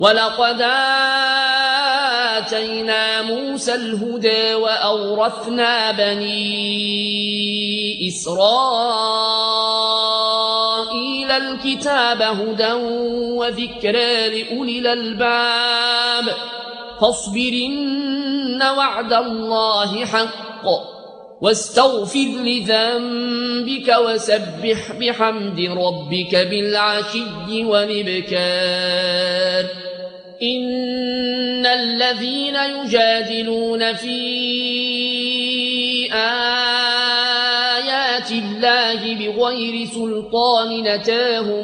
ولقد آتينا موسى الهدى وأورثنا بني إسرائيل الكتاب هدى وذكرى لأولي الألباب فاصبرن وعد الله حق واستغفر لذنبك وسبح بحمد ربك بالعشي والإبكار إن الذين يجادلون في آيات الله بغير سلطان أتاهم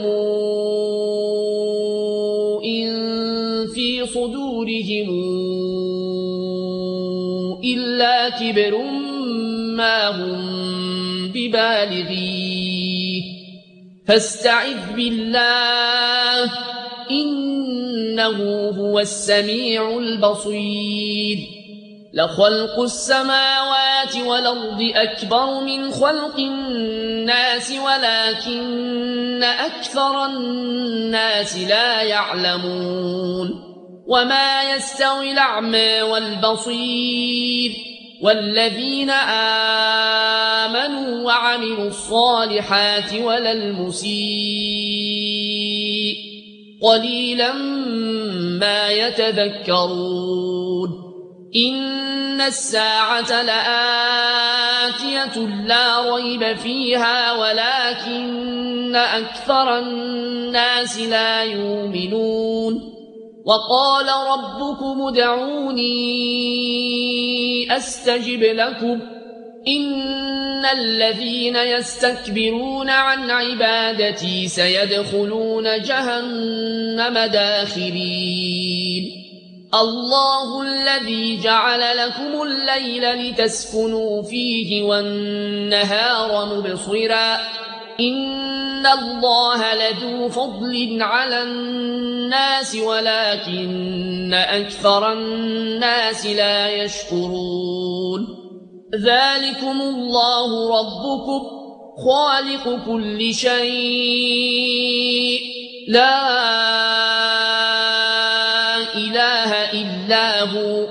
إن في صدورهم إلا كبر ما هم ببالغيه فاستعذ بالله إنه هو السميع البصير لخلق السماوات والأرض أكبر من خلق الناس ولكن أكثر الناس لا يعلمون وما يستوي الأعمى والبصير والذين آمنوا وعملوا الصالحات ولا المسيء قليلا ما يتذكرون إن الساعة لآتية لا ريب فيها ولكن أكثر الناس لا يؤمنون وقال ربكم ادعوني أستجب لكم إن الذين يستكبرون عن عبادتي سيدخلون جهنم داخرين الله الذي جعل لكم الليل لتسكنوا فيه والنهار مبصرا إن الله لذو فضل على الناس ولكن أكثر الناس لا يشكرون ذلكم الله ربكم خالق كل شيء لا إله إلا هو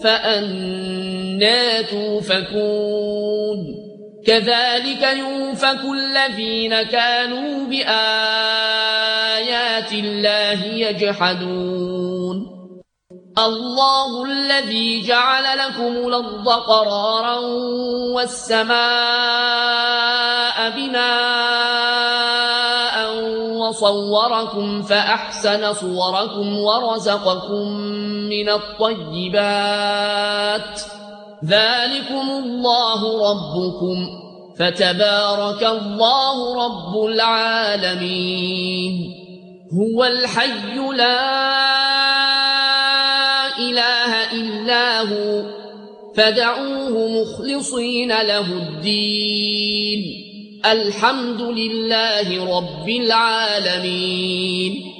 فأنى توفكون كذلك يؤفك الذين كانوا بآيات الله يجحدون الله الذي جعل لكم الأرض قرارا والسماء بناء وصوركم فأحسن صوركم ورزقكم من الطيبات ذلكم الله ربكم فتبارك الله رب العالمين هو الحي لا إله إلا هو فدعوه مخلصين له الدين الحمد لله رب العالمين